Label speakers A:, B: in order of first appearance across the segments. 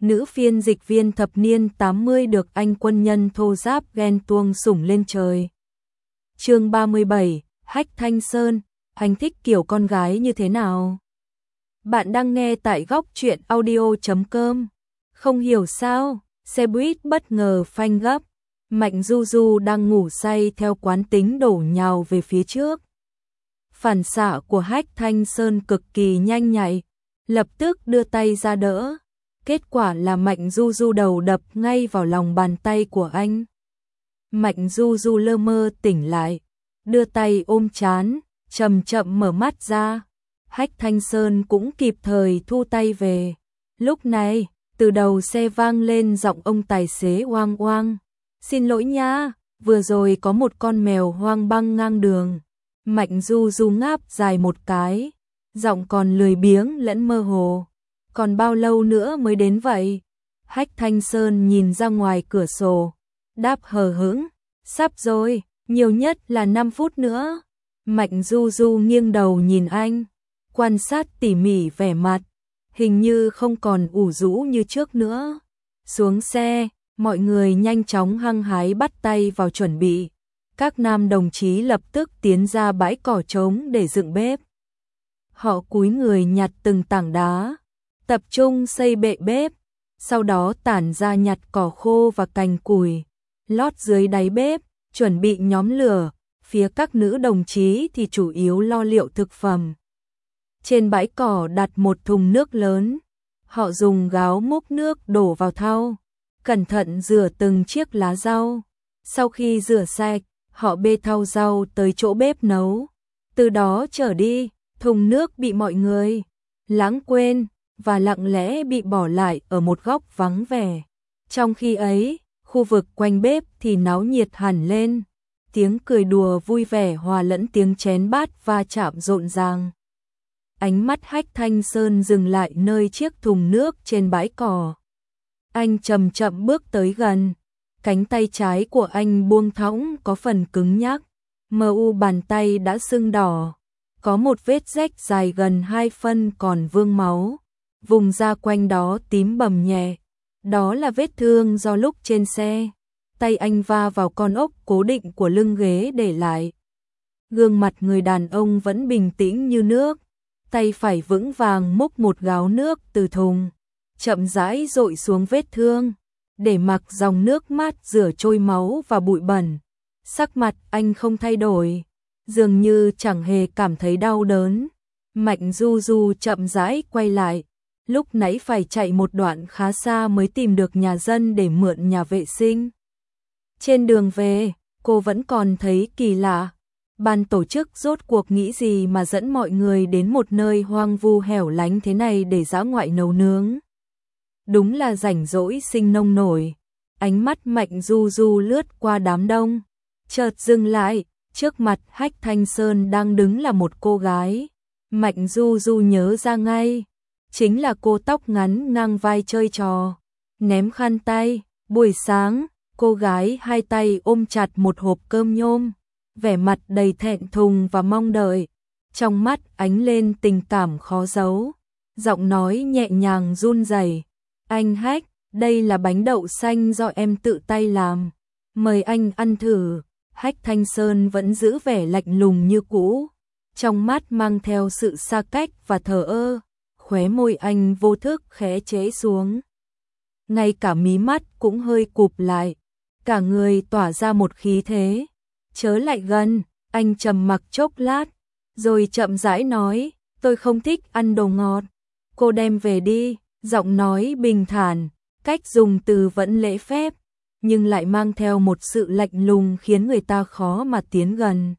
A: nữ phiên dịch viên thập niên 80 được anh quân nhân thô giáp ghen tuông sủng lên trời. Chương 37, Hách Thanh Sơn, anh thích kiểu con gái như thế nào? Bạn đang nghe tại góc truyện audio.com. Không hiểu sao, xe buýt bất ngờ phanh gấp. Mạnh Du Du đang ngủ say theo quán tính đổ nhào về phía trước. Phản xạ của Hách Thanh Sơn cực kỳ nhanh nhạy, lập tức đưa tay ra đỡ. Kết quả là Mạnh Du Du đầu đập ngay vào lòng bàn tay của anh. Mạnh Du Du lơ mơ tỉnh lại, đưa tay ôm trán, chậm chậm mở mắt ra. Hách Thanh Sơn cũng kịp thời thu tay về. Lúc này, từ đầu xe vang lên giọng ông tài xế oang oang. Xin lỗi nha, vừa rồi có một con mèo hoang băng ngang đường. Mạnh Du Du ngáp dài một cái, giọng còn lười biếng lẫn mơ hồ. Còn bao lâu nữa mới đến vậy? Hách Thanh Sơn nhìn ra ngoài cửa sổ, đáp hờ hững, sắp rồi, nhiều nhất là 5 phút nữa. Mạnh Du Du nghiêng đầu nhìn anh, quan sát tỉ mỉ vẻ mặt, hình như không còn ủ rũ như trước nữa. Xuống xe, mọi người nhanh chóng hăng hái bắt tay vào chuẩn bị. Các nam đồng chí lập tức tiến ra bãi cỏ trống để dựng bếp. Họ cúi người nhặt từng tảng đá, tập trung xây bệ bếp, sau đó tản ra nhặt cỏ khô và cành củi, lót dưới đáy bếp, chuẩn bị nhóm lửa. Phía các nữ đồng chí thì chủ yếu lo liệu thực phẩm. Trên bãi cỏ đặt một thùng nước lớn, họ dùng gáo múc nước đổ vào thau, cẩn thận rửa từng chiếc lá rau. Sau khi rửa sạch, họ bê thau rau tới chỗ bếp nấu. Từ đó trở đi, thùng nước bị mọi người lãng quên và lặng lẽ bị bỏ lại ở một góc vắng vẻ. Trong khi ấy, khu vực quanh bếp thì náo nhiệt hẳn lên. Tiếng cười đùa vui vẻ hòa lẫn tiếng chén bát va chạm rộn ràng. Ánh mắt Hách Thanh Sơn dừng lại nơi chiếc thùng nước trên bãi cỏ. Anh chậm chậm bước tới gần. Cánh tay trái của anh buông thõng có phần cứng nhắc. Bàn tay đã sưng đỏ. Có một vết rách dài gần 2 phân còn vương máu. Vùng da quanh đó tím bầm nhẹ. Đó là vết thương do lúc trên xe tay anh va vào con ốc cố định của lưng ghế để lại. Gương mặt người đàn ông vẫn bình tĩnh như nước, tay phải vững vàng múc một gáo nước từ thùng, chậm rãi dội xuống vết thương, để mặc dòng nước mát rửa trôi máu và bụi bẩn. Sắc mặt anh không thay đổi, dường như chẳng hề cảm thấy đau đớn. Mạnh Du Du chậm rãi quay lại, lúc nãy phải chạy một đoạn khá xa mới tìm được nhà dân để mượn nhà vệ sinh. Trên đường về, cô vẫn còn thấy kỳ lạ. Ban tổ chức rốt cuộc nghĩ gì mà dẫn mọi người đến một nơi hoang vu hẻo lánh thế này để dã ngoại nấu nướng. Đúng là rảnh rỗi sinh nông nổi. Ánh mắt Mạnh Du Du lướt qua đám đông, chợt dừng lại, trước mặt Hách Thanh Sơn đang đứng là một cô gái. Mạnh Du Du nhớ ra ngay, chính là cô tóc ngắn ngang vai chơi trò, ném khăn tay. Buổi sáng, cô gái hai tay ôm chặt một hộp cơm nhôm, vẻ mặt đầy thẹn thùng và mong đợi, trong mắt ánh lên tình cảm khó giấu, giọng nói nhẹ nhàng run rẩy. Anh Hách, đây là bánh đậu xanh do em tự tay làm, mời anh ăn thử. Hách Thanh Sơn vẫn giữ vẻ lạnh lùng như cũ, trong mắt mang theo sự xa cách và thờ ơ, khóe môi anh vô thức khẽ chế xuống. Ngay cả mí mắt cũng hơi cụp lại, cả người tỏa ra một khí thế. Chớ lại gần, anh trầm mặc chốc lát, rồi chậm rãi nói, tôi không thích ăn đồ ngọt. Cô đem về đi, giọng nói bình thản, cách dùng từ vẫn lễ phép, nhưng lại mang theo một sự lạnh lùng khiến người ta khó mà tiến gần.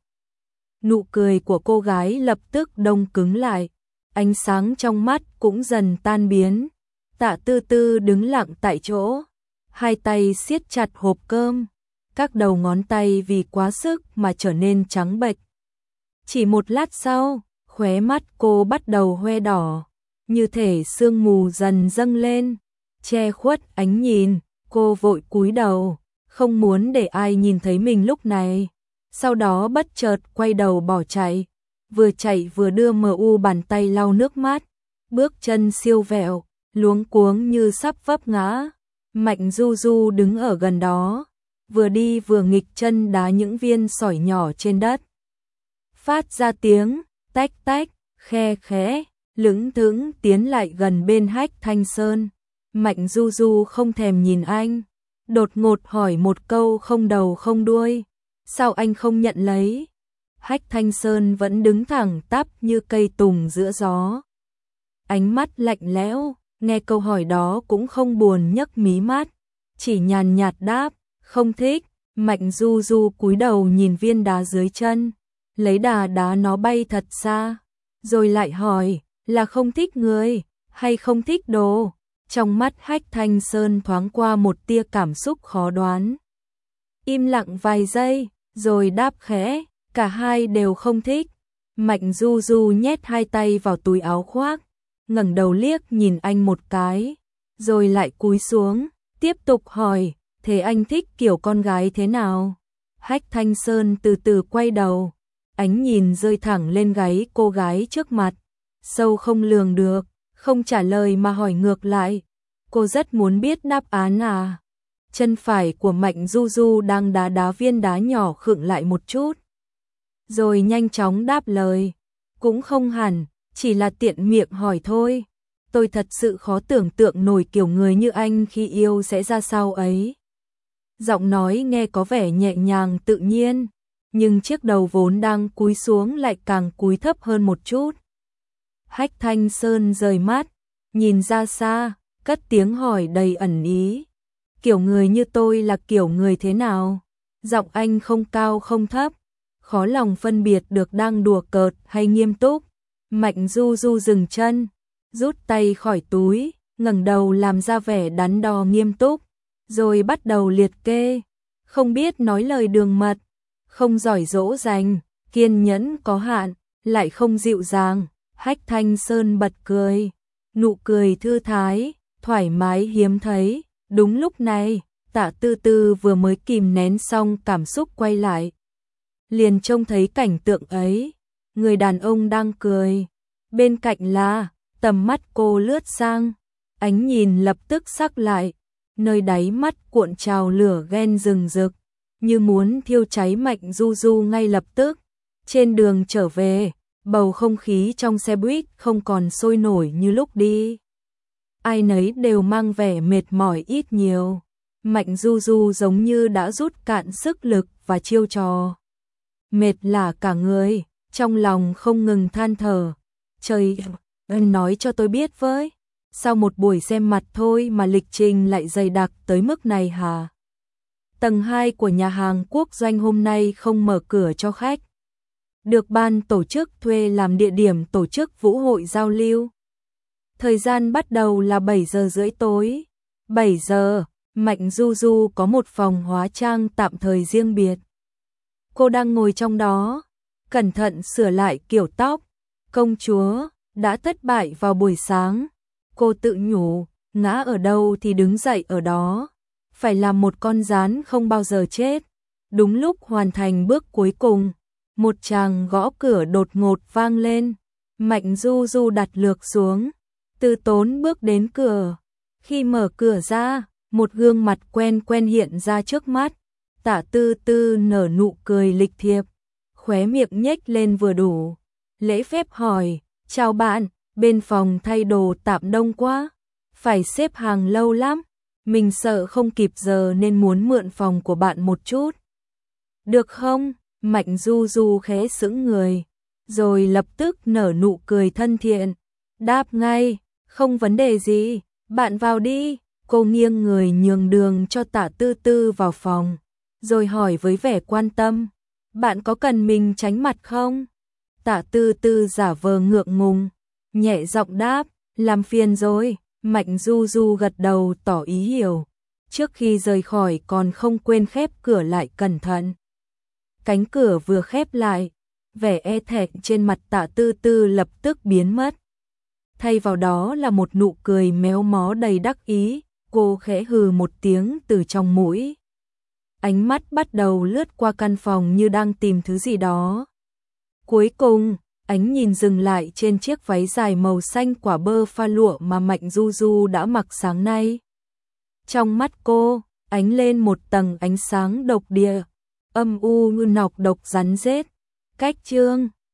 A: Nụ cười của cô gái lập tức đông cứng lại, ánh sáng trong mắt cũng dần tan biến. Tạ Tư Tư đứng lặng tại chỗ, hai tay siết chặt hộp cơm, các đầu ngón tay vì quá sức mà trở nên trắng bệch. Chỉ một lát sau, khóe mắt cô bắt đầu hoe đỏ, như thể sương mù dần dâng lên, che khuất ánh nhìn. Cô vội cúi đầu, không muốn để ai nhìn thấy mình lúc này. Sau đó bất chợt quay đầu bỏ chạy, vừa chạy vừa đưa bàn tay lau nước mắt, bước chân siêu vẹo, luống cuống như sắp vấp ngã. Mạnh Du Du đứng ở gần đó, vừa đi vừa nghịch chân đá những viên sỏi nhỏ trên đất. Phát ra tiếng tách tách, khe khẽ, lững thững tiến lại gần bên Hách Thanh Sơn. Mạnh Du Du không thèm nhìn anh, đột ngột hỏi một câu không đầu không đuôi. Sao anh không nhận lấy? Hách Thanh Sơn vẫn đứng thẳng tắp như cây tùng giữa gió. Ánh mắt lạnh lẽo, nghe câu hỏi đó cũng không buồn nhấc mí mắt, chỉ nhàn nhạt đáp, không thích. Mạnh Du Du cúi đầu nhìn viên đá dưới chân, lấy đà đá nó bay thật xa, rồi lại hỏi, là không thích người, hay không thích đồ? Trong mắt Hách Thanh Sơn thoáng qua một tia cảm xúc khó đoán. Im lặng vài giây, rồi đáp khẽ, cả hai đều không thích. Mạnh Du Du nhét hai tay vào túi áo khoác, ngẩng đầu liếc nhìn anh một cái, rồi lại cúi xuống, tiếp tục hỏi, thế anh thích kiểu con gái thế nào? Hách Thanh Sơn từ từ quay đầu, ánh nhìn rơi thẳng lên gáy cô gái trước mặt, sâu không lường được, không trả lời mà hỏi ngược lại, cô rất muốn biết đáp án à? Chân phải của Mạnh Du Du đang đá viên đá nhỏ khựng lại một chút, rồi nhanh chóng đáp lời, cũng không hẳn, chỉ là tiện miệng hỏi thôi. Tôi thật sự khó tưởng tượng nổi kiểu người như anh khi yêu sẽ ra sao ấy. Giọng nói nghe có vẻ nhẹ nhàng tự nhiên, nhưng chiếc đầu vốn đang cúi xuống lại càng cúi thấp hơn một chút. Hách Thanh Sơn rời mắt, nhìn ra xa, cất tiếng hỏi đầy ẩn ý. Kiểu người như tôi là kiểu người thế nào? Giọng anh không cao không thấp, khó lòng phân biệt được đang đùa cợt hay nghiêm túc. Mạnh Du Du dừng chân, rút tay khỏi túi, ngẩng đầu làm ra vẻ đắn đo nghiêm túc, rồi bắt đầu liệt kê. Không biết nói lời đường mật, không giỏi dỗ dành, kiên nhẫn có hạn, lại không dịu dàng. Hách Thanh Sơn bật cười, nụ cười thư thái, thoải mái hiếm thấy. Đúng lúc này, Tạ Tư Tư vừa mới kìm nén xong cảm xúc quay lại, liền trông thấy cảnh tượng ấy, người đàn ông đang cười, bên cạnh là, tầm mắt cô lướt sang, ánh nhìn lập tức sắc lại, nơi đáy mắt cuộn trào lửa ghen rừng rực, như muốn thiêu cháy Mạnh Du Du ngay lập tức. Trên đường trở về, bầu không khí trong xe buýt không còn sôi nổi như lúc đi. Ai nấy đều mang vẻ mệt mỏi ít nhiều. Mạnh Du Du giống như đã rút cạn sức lực và chiêu trò. Mệt lả cả người, trong lòng không ngừng than thở. Trời ơi, nói cho tôi biết với, sau một buổi xem mặt thôi mà lịch trình lại dày đặc tới mức này hả? Tầng 2 của nhà hàng Quốc Doanh hôm nay không mở cửa cho khách. Được ban tổ chức thuê làm địa điểm tổ chức vũ hội giao lưu. Thời gian bắt đầu là 7 giờ rưỡi tối. 7 giờ, Mạnh Du Du có một phòng hóa trang tạm thời riêng biệt. Cô đang ngồi trong đó, cẩn thận sửa lại kiểu tóc. Công chúa đã thất bại vào buổi sáng. Cô tự nhủ, ngã ở đâu thì đứng dậy ở đó. Phải làm một con rắn không bao giờ chết. Đúng lúc hoàn thành bước cuối cùng, một tràng gõ cửa đột ngột vang lên. Mạnh Du Du đặt lược xuống, từ tốn bước đến cửa. Khi mở cửa ra, một gương mặt quen quen hiện ra trước mắt. Tạ Tư Tư nở nụ cười lịch thiệp, khóe miệng nhếch lên vừa đủ. Lễ phép hỏi, chào bạn, bên phòng thay đồ tạm đông quá, phải xếp hàng lâu lắm. Mình sợ không kịp giờ nên muốn mượn phòng của bạn một chút. Được không? Mạnh Du Du khẽ sững người, rồi lập tức nở nụ cười thân thiện. Đáp ngay, không vấn đề gì, bạn vào đi. Cô nghiêng người nhường đường cho Tạ Tư Tư vào phòng, rồi hỏi với vẻ quan tâm, bạn có cần mình tránh mặt không? Tạ Tư Tư giả vờ ngượng ngùng, nhẹ giọng đáp, làm phiền rồi. Mạnh Du Du gật đầu tỏ ý hiểu, trước khi rời khỏi còn không quên khép cửa lại cẩn thận. Cánh cửa vừa khép lại, vẻ e thẹn trên mặt Tạ Tư Tư lập tức biến mất. Thay vào đó là một nụ cười méo mó đầy đắc ý, cô khẽ hừ một tiếng từ trong mũi. Ánh mắt bắt đầu lướt qua căn phòng như đang tìm thứ gì đó. Cuối cùng, ánh nhìn dừng lại trên chiếc váy dài màu xanh quả bơ pha lụa mà Mạnh Du Du đã mặc sáng nay. Trong mắt cô, ánh lên một tầng ánh sáng độc địa, âm u như nọc độc rắn rết. Cách chương